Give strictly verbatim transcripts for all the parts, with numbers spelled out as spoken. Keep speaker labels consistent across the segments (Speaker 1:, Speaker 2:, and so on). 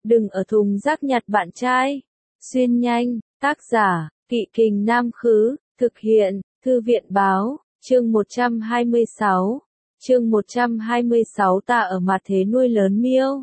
Speaker 1: đừng ở thùng rác nhặt bạn trai. Xuyên nhanh, tác giả, Kỵ Kình Nam Khứ, thực hiện, Thư viện Báo, chương một trăm hai mươi sáu. Chương một trăm hai mươi sáu ta ở mặt thế nuôi lớn miêu.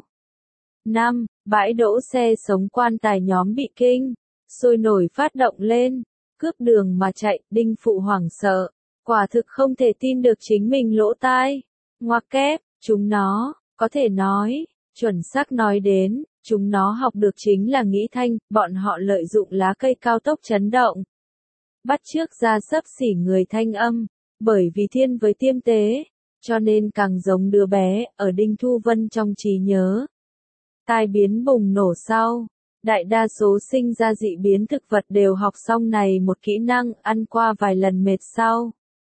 Speaker 1: năm. Bãi đỗ xe sống quan tài nhóm bị kinh, sôi nổi phát động lên, cướp đường mà chạy, Đinh Phụ hoảng sợ, quả thực không thể tin được chính mình lỗ tai. Ngoặc kép, chúng nó, có thể nói, chuẩn xác nói đến, chúng nó học được chính là nghĩ thanh, bọn họ lợi dụng lá cây cao tốc chấn động. Bắt chước ra xấp xỉ người thanh âm, bởi vì thiên với tiêm tế, cho nên càng giống đứa bé, ở Đinh Thu Vân trong trí nhớ. Tai biến bùng nổ sau, đại đa số sinh ra dị biến thực vật đều học xong này một kỹ năng, ăn qua vài lần mệt sau.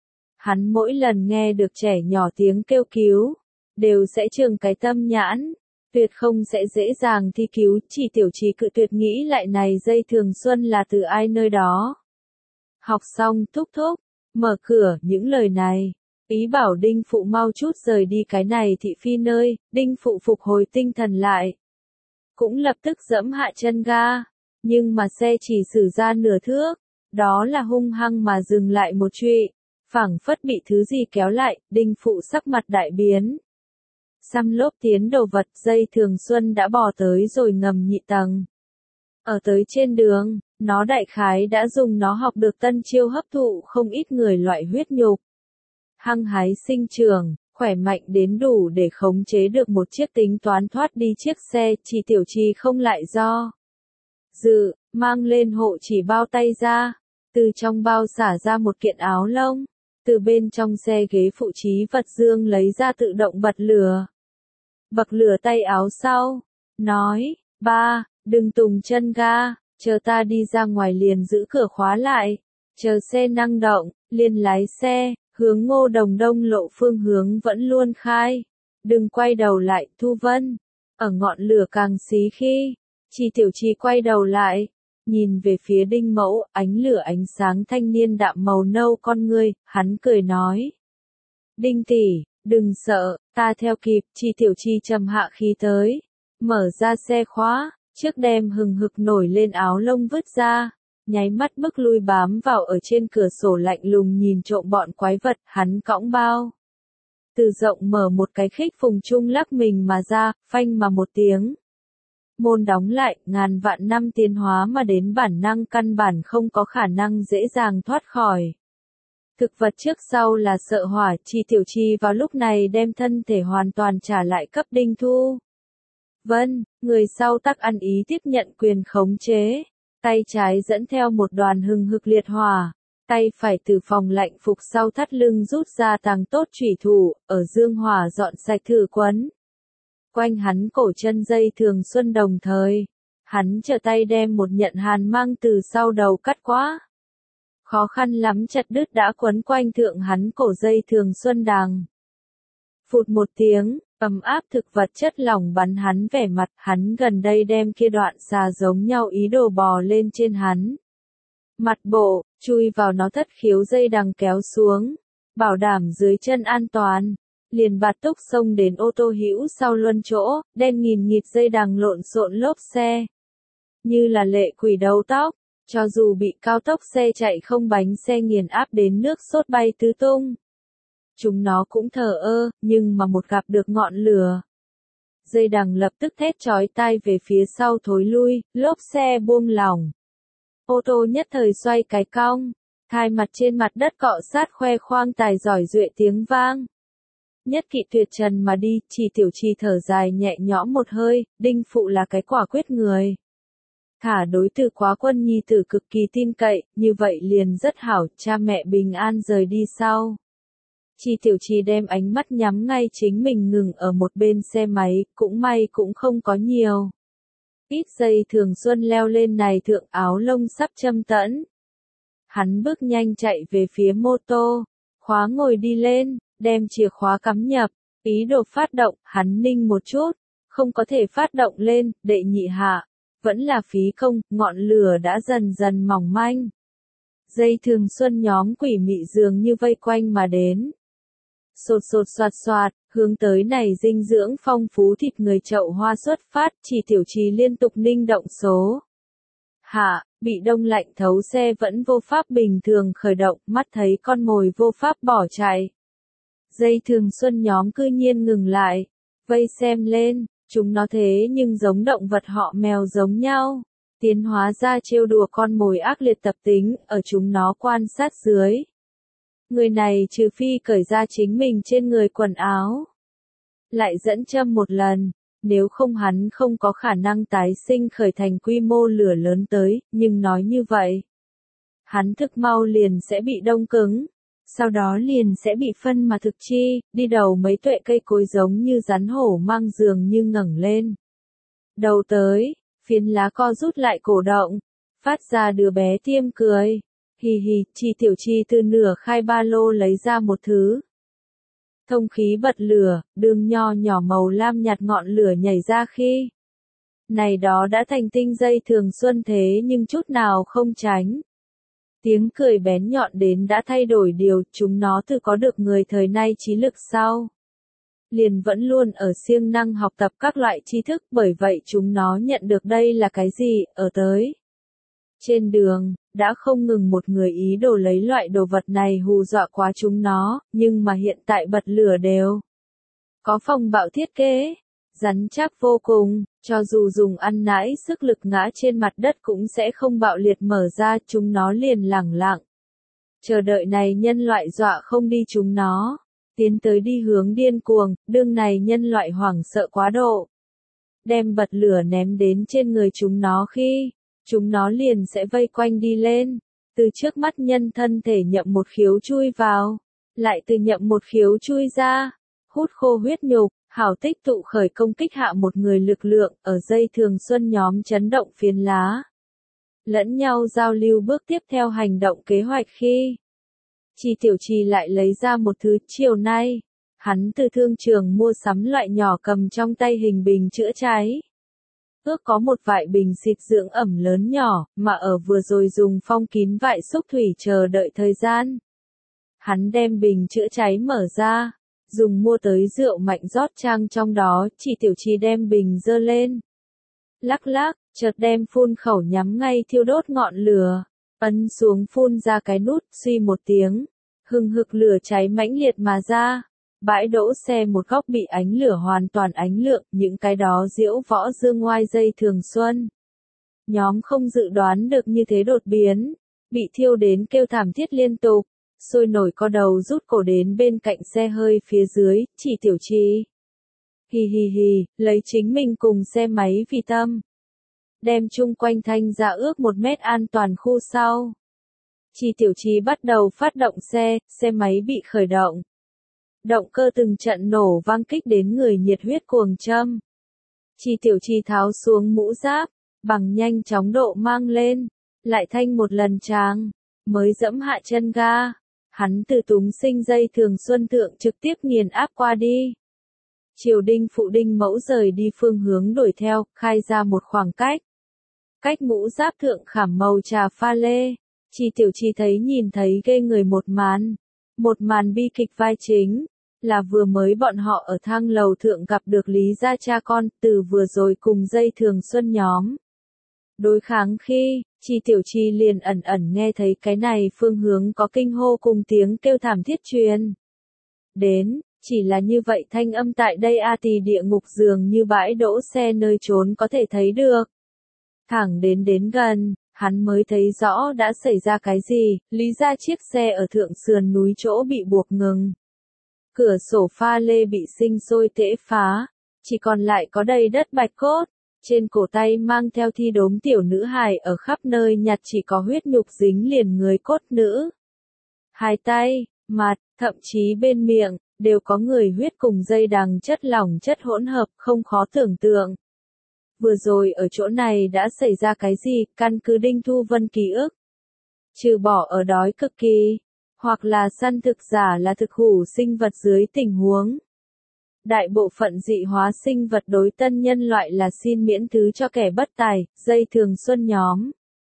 Speaker 1: Hắn mỗi lần nghe được trẻ nhỏ tiếng kêu cứu, đều sẽ trường cái tâm nhãn, tuyệt không sẽ dễ dàng thi cứu, chỉ tiểu trì cự tuyệt nghĩ lại này dây thường xuân là từ ai nơi đó. Học xong thúc thúc, mở cửa, những lời này, ý bảo Đinh Phụ mau chút rời đi cái này thị phi nơi, Đinh Phụ phục hồi tinh thần lại. Cũng lập tức giẫm hạ chân ga, nhưng mà xe chỉ xử ra nửa thước, đó là hung hăng mà dừng lại một trụy, phảng phất bị thứ gì kéo lại, Đinh Phụ sắc mặt đại biến. Xăm lốp tiến đồ vật, dây thường xuân đã bò tới rồi ngầm nhị tầng. Ở tới trên đường, nó đại khái đã dùng nó học được tân chiêu hấp thụ không ít người loại huyết nhục. Hăng hái sinh trưởng, khỏe mạnh đến đủ để khống chế được một chiếc tính toán thoát đi chiếc xe, chỉ tiểu trì không lại do dự, mang lên hộ chỉ bao tay ra, từ trong bao xả ra một kiện áo lông, từ bên trong xe ghế phụ trí vật dương lấy ra tự động bật lửa. Bật lửa tay áo sau, nói, ba, đừng tùng chân ga, chờ ta đi ra ngoài liền giữ cửa khóa lại, chờ xe năng động, liền lái xe, hướng Ngô Đồng Đông lộ phương hướng vẫn luôn khai, đừng quay đầu lại, Thu Vân, ở ngọn lửa càng xí khi, chỉ tiểu trì quay đầu lại, nhìn về phía Đinh Mẫu, ánh lửa ánh sáng thanh niên đạm màu nâu con ngươi, hắn cười nói. Đinh tỷ, đừng sợ, ta theo kịp, chỉ tiểu trì trầm hạ khí tới, mở ra xe khóa, trước đem hừng hực nổi lên áo lông vứt ra, nháy mắt bước lui bám vào ở trên cửa sổ lạnh lùng nhìn trộm bọn quái vật, hắn cõng bao. Từ rộng mở một cái khích phùng trung lắc mình mà ra, phanh mà một tiếng. Môn đóng lại, ngàn vạn năm tiến hóa mà đến bản năng căn bản không có khả năng dễ dàng thoát khỏi. Thực vật trước sau là sợ hỏa, chỉ tiểu trì vào lúc này đem thân thể hoàn toàn trả lại cấp Đinh Thu Vân, người sau tắc ăn ý tiếp nhận quyền khống chế, tay trái dẫn theo một đoàn hừng hực liệt hỏa, tay phải từ phòng lạnh phục sau thắt lưng rút ra tàng tốt chủy thủ, ở dương hỏa dọn sạch thử quấn. Quanh hắn cổ chân dây thường xuân đồng thời, hắn trở tay đem một nhận hàn mang từ sau đầu cắt quá. Khó khăn lắm chặt đứt đã quấn quanh thượng hắn cổ dây thường xuân đằng. Phụt một tiếng, ấm áp thực vật chất lỏng bắn hắn vẻ mặt, hắn gần đây đem kia đoạn xà giống nhau ý đồ bò lên trên hắn. Mặt bộ, chui vào nó thất khiếu dây đằng kéo xuống, bảo đảm dưới chân an toàn, liền bạt túc xông đến ô tô hữu sau luân chỗ, đen nghìn nghịt dây đằng lộn xộn lốp xe. Như là lệ quỷ đầu tóc, cho dù bị cao tốc xe chạy không bánh xe nghiền áp đến nước sốt bay tứ tung. Chúng nó cũng thờ ơ, nhưng mà một gặp được ngọn lửa. Dây đằng lập tức thét chói tai về phía sau thối lui, lốp xe buông lỏng. Ô tô nhất thời xoay cái cong, thai mặt trên mặt đất cọ sát khoe khoang tài giỏi duệ tiếng vang. Nhất kỵ tuyệt trần mà đi, chỉ tiểu trì thở dài nhẹ nhõm một hơi, Đinh Phụ là cái quả quyết người. Thả đối từ quá quân nhi tử cực kỳ tin cậy, như vậy liền rất hảo, cha mẹ bình an rời đi sau. Chỉ tiểu trì đem ánh mắt nhắm ngay chính mình ngừng ở một bên xe máy, cũng may cũng không có nhiều. Ít dây thường xuân leo lên này thượng áo lông sắp châm tẫn. Hắn bước nhanh chạy về phía mô tô, khóa ngồi đi lên, đem chìa khóa cắm nhập, ý đồ phát động, hắn ninh một chút, không có thể phát động lên, đệ nhị hạ, vẫn là phí công, ngọn lửa đã dần dần mỏng manh. Dây thường xuân nhóm quỷ mị dường như vây quanh mà đến. Sột sột soạt soạt, Hướng tới này dinh dưỡng phong phú thịt người chậu hoa xuất phát, Chỉ Tiểu Trì liên tục ninh động số. Hạ, bị đông lạnh thấu xe vẫn vô pháp bình thường khởi động, mắt thấy con mồi vô pháp bỏ chạy. Dây thường xuân nhóm cư nhiên ngừng lại, vây xem lên, chúng nó thế nhưng giống động vật họ mèo giống nhau. Tiến hóa ra trêu đùa con mồi ác liệt tập tính, ở chúng nó quan sát dưới. Người này trừ phi cởi ra chính mình trên người quần áo, lại dẫn châm một lần, nếu không hắn không có khả năng tái sinh khởi thành quy mô lửa lớn tới, nhưng nói như vậy, hắn thực mau liền sẽ bị đông cứng, sau đó liền sẽ bị phân mà thực chi, đi đầu mấy tuệ cây cối giống như rắn hổ mang giường như ngẩng lên. Đầu tới, phiến lá co rút lại cổ động, phát ra đứa bé tiêm cười. Hì hì, Chi Tiểu Chi từ nửa khai ba lô lấy ra một thứ. Thông khí bật lửa, đường nho nhỏ màu lam nhạt ngọn lửa nhảy ra khi. Này đó đã thành tinh dây thường xuân thế nhưng chút nào không tránh. Tiếng cười bén nhọn đến đã thay đổi điều, chúng nó từ có được người thời nay trí lực sau. Liền vẫn luôn ở siêng năng học tập các loại tri thức, bởi vậy chúng nó nhận được đây là cái gì, ở tới. Trên đường, đã không ngừng một người ý đồ lấy loại đồ vật này hù dọa quá chúng nó, nhưng mà hiện tại bật lửa đều có phòng bạo thiết kế, rắn chắc vô cùng, cho dù dùng ăn nãi sức lực ngã trên mặt đất cũng sẽ không bạo liệt mở ra, chúng nó liền lẳng lặng. Chờ đợi này nhân loại dọa không đi chúng nó, tiến tới đi hướng điên cuồng, đương này nhân loại hoảng sợ quá độ. Đem bật lửa ném đến trên người chúng nó khi, chúng nó liền sẽ vây quanh đi lên, từ trước mắt nhân thân thể nhậm một khiếu chui vào, lại từ nhậm một khiếu chui ra, hút khô huyết nhục, hảo tích tụ khởi công kích hạ một người lực lượng, ở dây thường xuân nhóm chấn động phiến lá. Lẫn nhau giao lưu bước tiếp theo hành động kế hoạch khi. Chi Tiểu Trì lại lấy ra một thứ chiều nay, hắn từ thương trường mua sắm loại nhỏ cầm trong tay hình bình chữa cháy. Ước có một vại bình xịt dưỡng ẩm lớn nhỏ, mà ở vừa rồi dùng phong kín vại xúc thủy chờ đợi thời gian. Hắn đem bình chữa cháy mở ra, dùng mua tới rượu mạnh rót trang trong đó, Chỉ Tiểu Trì đem bình dơ lên. Lắc lắc, chợt đem phun khẩu nhắm ngay thiêu đốt ngọn lửa, ấn xuống phun ra cái nút, suy một tiếng, hừng hực lửa cháy mãnh liệt mà ra. Bãi đỗ xe một góc bị ánh lửa hoàn toàn ánh lượng, những cái đó diễu võ dương ngoai dây thường xuân. Nhóm không dự đoán được như thế đột biến, bị thiêu đến kêu thảm thiết liên tục, sôi nổi co đầu rút cổ đến bên cạnh xe hơi phía dưới, Chỉ Tiểu Trì. Hì hì hì, lấy chính mình cùng xe máy vì tâm. Đem chung quanh thanh ra ước một mét an toàn khu sau. Chỉ Tiểu Trì bắt đầu phát động xe, xe máy bị khởi động. Động cơ từng trận nổ vang kích đến người nhiệt huyết cuồng châm. Chỉ Tiểu Trì tháo xuống mũ giáp, bằng nhanh chóng độ mang lên, lại thanh một lần tràng, mới dẫm hạ chân ga. Hắn từ túng sinh dây thường xuân thượng trực tiếp nghiền áp qua đi. Triều đinh phụ đinh mẫu rời đi phương hướng đuổi theo, khai ra một khoảng cách. Cách mũ giáp thượng khảm màu trà pha lê, Chỉ Tiểu Trì thấy nhìn thấy ghê người một màn. Một màn bi kịch vai chính, là vừa mới bọn họ ở thang lầu thượng gặp được Lý gia cha con, từ vừa rồi cùng dây thường xuân nhóm. Đối kháng khi, Chỉ Tiểu Trì liền ẩn ẩn nghe thấy cái này phương hướng có kinh hô cùng tiếng kêu thảm thiết truyền. Đến, chỉ là như vậy thanh âm tại đây a tì địa ngục dường như bãi đỗ xe nơi trốn có thể thấy được. Thẳng đến đến gần, hắn mới thấy rõ đã xảy ra cái gì, Lý gia chiếc xe ở thượng sườn núi chỗ bị buộc ngừng. Cửa sổ pha lê bị sinh sôi tễ phá, chỉ còn lại có đầy đất bạch cốt, trên cổ tay mang theo thi đốm tiểu nữ hài ở khắp nơi nhặt chỉ có huyết nhục dính liền người cốt nữ. Hai tay, mặt, thậm chí bên miệng, đều có người huyết cùng dây đằng chất lỏng chất hỗn hợp, không khó tưởng tượng. Vừa rồi ở chỗ này đã xảy ra cái gì, căn cứ Đinh Thu Vân ký ức. Trừ bỏ ở đói cực kỳ, hoặc là săn thực giả là thực hủ sinh vật dưới tình huống. Đại bộ phận dị hóa sinh vật đối tân nhân loại là xin miễn thứ cho kẻ bất tài, dây thường xuân nhóm.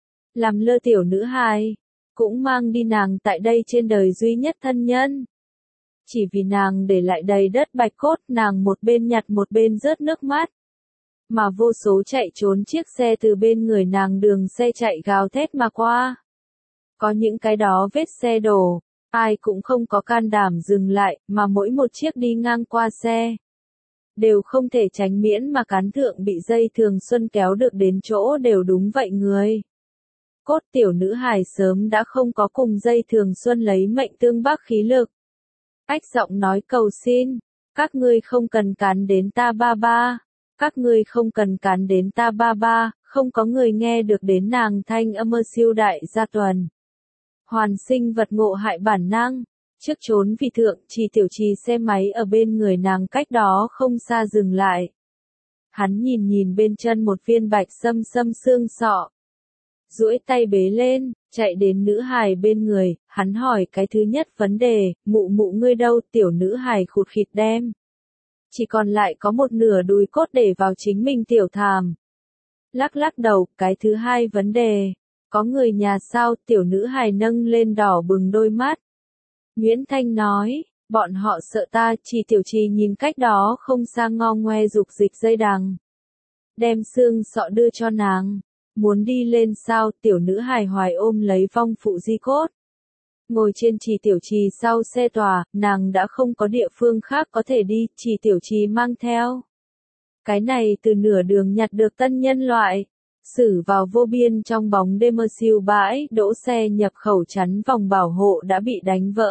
Speaker 1: Làm lơ tiểu nữ hài, cũng mang đi nàng tại đây trên đời duy nhất thân nhân. Chỉ vì nàng để lại đầy đất bạch cốt, nàng một bên nhặt một bên rớt nước mắt. Mà vô số chạy trốn chiếc xe từ bên người nàng đường xe chạy gào thét mà qua. Có những cái đó vết xe đổ, ai cũng không có can đảm dừng lại, mà mỗi một chiếc đi ngang qua xe đều không thể tránh miễn mà cán thượng bị dây thường xuân kéo được đến chỗ đều đúng vậy người. Cốt tiểu nữ hài sớm đã không có cùng dây thường xuân lấy mệnh tương bác khí lực. Ách giọng nói cầu xin, các ngươi không cần cán đến ta ba ba, các ngươi không cần cán đến ta ba ba, không có người nghe được đến nàng thanh âm mơ siêu đại gia tuần. Hoàn sinh vật ngộ hại bản năng, trước trốn vì thượng, Trì Tiểu Trì xe máy ở bên người nàng cách đó không xa dừng lại. Hắn nhìn nhìn bên chân một viên bạch sâm sâm xương sọ. Duỗi tay bế lên, chạy đến nữ hài bên người, hắn hỏi cái thứ nhất vấn đề, mụ mụ ngươi đâu, tiểu nữ hài khụt khịt đem. Chỉ còn lại có một nửa đùi cốt để vào chính mình tiểu thàm. Lắc lắc đầu, cái thứ hai vấn đề, có người nhà sao, tiểu nữ hài nâng lên đỏ bừng đôi mắt. Nguyễn Thanh nói, bọn họ sợ ta, Trì Tiểu Trì nhìn cách đó không xa ngo ngoe dục dịch dây đằng. Đem xương sọ đưa cho nàng. Muốn đi lên sao, tiểu nữ hài hoài ôm lấy vong phụ di cốt. Ngồi trên Trì Tiểu Trì sau xe tòa, nàng đã không có địa phương khác có thể đi, Trì Tiểu Trì mang theo. Cái này từ nửa đường nhặt được tân nhân loại, xử vào vô biên trong bóng đêm mơ siêu bãi, đỗ xe nhập khẩu chắn vòng bảo hộ đã bị đánh vỡ.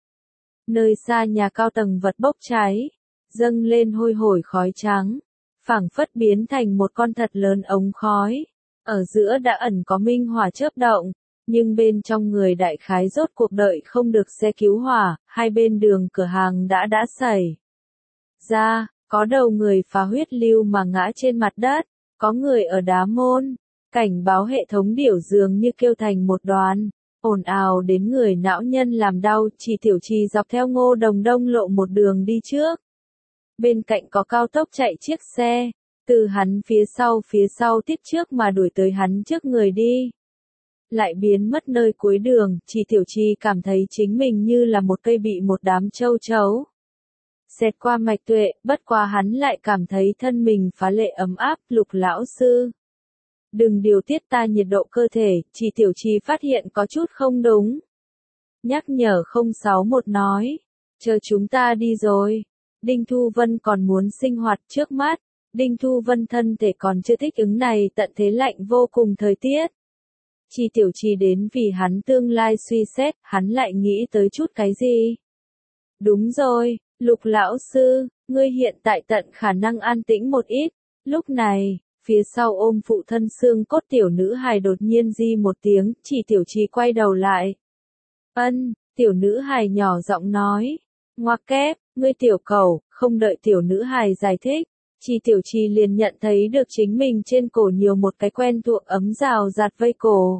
Speaker 1: Nơi xa nhà cao tầng vật bốc cháy, dâng lên hôi hổi khói trắng, phảng phất biến thành một con thật lớn ống khói. Ở giữa đã ẩn có minh hỏa chớp động, nhưng bên trong người đại khái rốt cuộc đợi không được xe cứu hỏa, hai bên đường cửa hàng đã đã xảy ra, có đầu người phá huyết lưu mà ngã trên mặt đất, có người ở đá môn, cảnh báo hệ thống điểu dường như kêu thành một đoàn, ồn ào đến người não nhân làm đau, Trì Tiểu Trì dọc theo Ngô Đồng Đông lộ một đường đi trước. Bên cạnh có cao tốc chạy chiếc xe. Từ hắn phía sau phía sau tiếp trước mà đuổi tới hắn trước người đi. Lại biến mất nơi cuối đường, Trì Tiểu Trì cảm thấy chính mình như là một cây bị một đám châu chấu xẹt qua mạch tuệ, bất quá hắn lại cảm thấy thân mình phá lệ ấm áp, Lục lão sư. Đừng điều tiết ta nhiệt độ cơ thể, Trì Tiểu Trì phát hiện có chút không đúng. Nhắc nhở không sáu một nói, chờ chúng ta đi rồi. Đinh Thu Vân còn muốn sinh hoạt trước mắt. Đinh Thu Vân thân thể còn chưa thích ứng này tận thế lạnh vô cùng thời tiết. Trì Tiểu Trì đến vì hắn tương lai suy xét, hắn lại nghĩ tới chút cái gì? Đúng rồi, Lục lão sư, ngươi hiện tại tận khả năng an tĩnh một ít. Lúc này, phía sau ôm phụ thân xương cốt tiểu nữ hài đột nhiên di một tiếng, Trì Tiểu Trì quay đầu lại. Ân, tiểu nữ hài nhỏ giọng nói. Ngoặc kép, ngươi tiểu cẩu, không đợi tiểu nữ hài giải thích. Trì Tiểu Trì liền nhận thấy được chính mình trên cổ nhiều một cái quen thuộc ấm rào rạt vây cổ.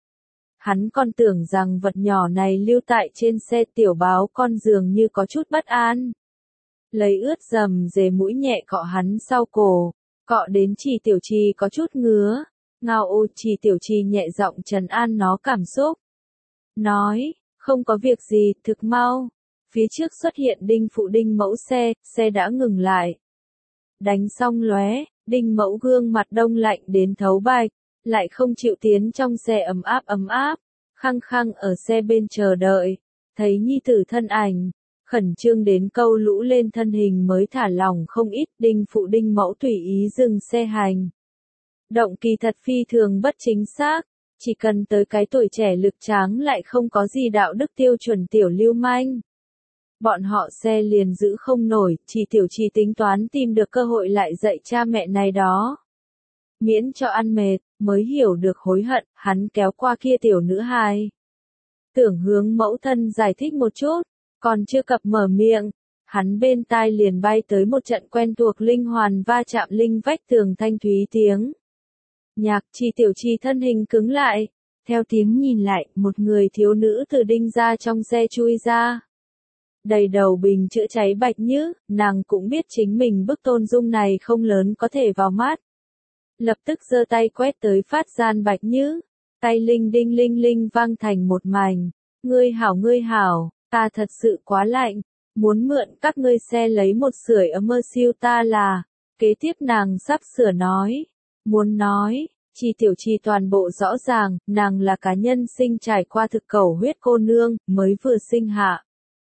Speaker 1: Hắn còn tưởng rằng vật nhỏ này lưu tại trên xe tiểu báo con dường như có chút bất an. Lấy ướt dầm dề mũi nhẹ cọ hắn sau cổ, cọ đến Trì Tiểu Trì có chút ngứa. Ngao ô, Trì Tiểu Trì nhẹ giọng trấn an nó cảm xúc. Nói, không có việc gì, thực mau. Phía trước xuất hiện Đinh phụ Đinh mẫu xe, xe đã ngừng lại. Đánh xong lóe, Đinh mẫu gương mặt đông lạnh đến thấu bạch, lại không chịu tiến trong xe ấm áp ấm áp, khăng khăng ở xe bên chờ đợi, thấy nhi tử thân ảnh, khẩn trương đến câu lũ lên thân hình mới thả lỏng không ít. Đinh phụ Đinh mẫu tùy ý dừng xe hành. Động kỳ thật phi thường bất chính xác, chỉ cần tới cái tuổi trẻ lực tráng lại không có gì đạo đức tiêu chuẩn tiểu lưu manh. Bọn họ xe liền giữ không nổi, Trì Tiểu Trì tính toán tìm được cơ hội lại dạy cha mẹ này đó. Miễn cho ăn mệt, mới hiểu được hối hận, hắn kéo qua kia tiểu nữ hài. Tưởng hướng mẫu thân giải thích một chút, còn chưa cập mở miệng, hắn bên tai liền bay tới một trận quen thuộc linh hoàn va chạm linh vách tường thanh thúy tiếng. Nhạc, Trì Tiểu Trì thân hình cứng lại, theo tiếng nhìn lại, một người thiếu nữ từ đinh ra trong xe chui ra. Đầy đầu bình chữa cháy bạch nhứ, nàng cũng biết chính mình bức tôn dung này không lớn có thể vào mắt. Lập tức giơ tay quét tới phát gian bạch nhứ, tay linh đinh linh linh vang thành một mảnh. Ngươi hảo ngươi hảo, ta thật sự quá lạnh. muốn mượn các ngươi xe lấy một sưởi ấm mơ siêu ta là, kế tiếp nàng sắp sửa nói, muốn nói, Chi Tiểu Chi toàn bộ rõ ràng, nàng là cá nhân sinh trải qua thực cầu huyết cô nương, mới vừa sinh hạ.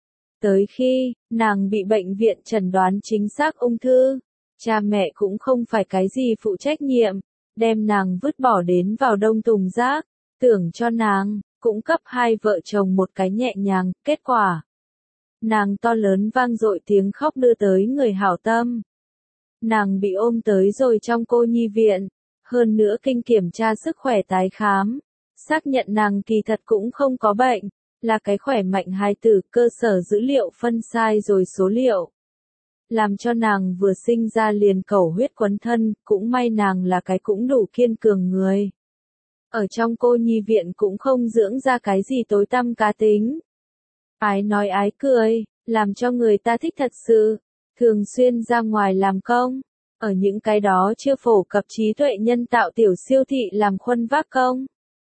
Speaker 1: Tới khi, nàng bị bệnh viện chẩn đoán chính xác ung thư, cha mẹ cũng không phải cái gì phụ trách nhiệm, đem nàng vứt bỏ đến vào đông tùng rác, tưởng cho nàng, cũng cấp hai vợ chồng một cái nhẹ nhàng, kết quả. Nàng to lớn vang dội tiếng khóc đưa tới người hảo tâm. Nàng bị ôm tới rồi trong cô nhi viện, hơn nữa kinh kiểm tra sức khỏe tái khám, xác nhận nàng kỳ thật cũng không có bệnh, là cái khỏe mạnh hài tử, cơ sở dữ liệu phân sai rồi số liệu. Làm cho nàng vừa sinh ra liền cầu huyết quấn thân, cũng may nàng là cái cũng đủ kiên cường người. Ở trong cô nhi viện cũng không dưỡng ra cái gì tối tăm cá tính. Ái nói ái cười, làm cho người ta thích thật sự, thường xuyên ra ngoài làm công, ở những cái đó chưa phổ cập trí tuệ nhân tạo tiểu siêu thị làm khuân vác công.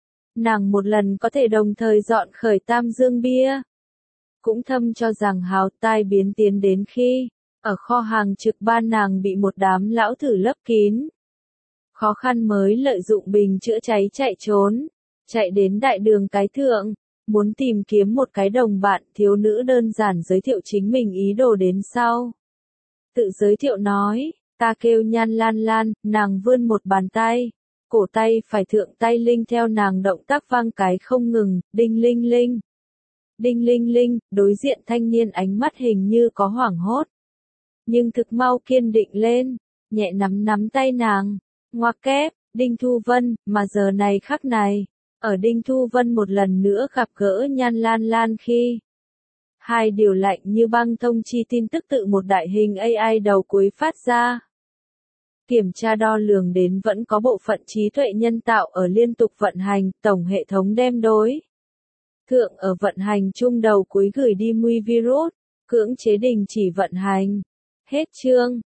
Speaker 1: Nàng một lần có thể đồng thời dọn khởi tam dương bia. Cũng thâm cho rằng hào tai biến tiến đến khi, ở kho hàng trực ban nàng bị một đám lão thử lấp kín. Khó khăn mới lợi dụng bình chữa cháy chạy trốn, chạy đến đại đường cái thượng, muốn tìm kiếm một cái đồng bạn. Thiếu nữ đơn giản giới thiệu chính mình ý đồ đến sau. Tự giới thiệu nói, ta kêu Nhan Lan Lan, nàng vươn một bàn tay, cổ tay phải thượng tay linh theo nàng động tác vang cái không ngừng, đinh linh linh. Đinh linh linh, đối diện thanh niên ánh mắt hình như có hoảng hốt. Nhưng thực mau kiên định lên, nhẹ nắm nắm tay nàng, ngoặc kép, Đinh Thu Vân, mà giờ này khắc này, ở Đinh Thu Vân một lần nữa gặp gỡ Nhan Lan Lan khi. Hai điều lạnh như băng thông chi tin tức tự một đại hình a i đầu cuối phát ra. Kiểm tra đo lường đến vẫn có bộ phận trí tuệ nhân tạo ở liên tục vận hành, tổng hệ thống đem đối. Thượng ở vận hành chung đầu cuối gửi đi nguy virus, cưỡng chế đình chỉ vận hành. Hết chương.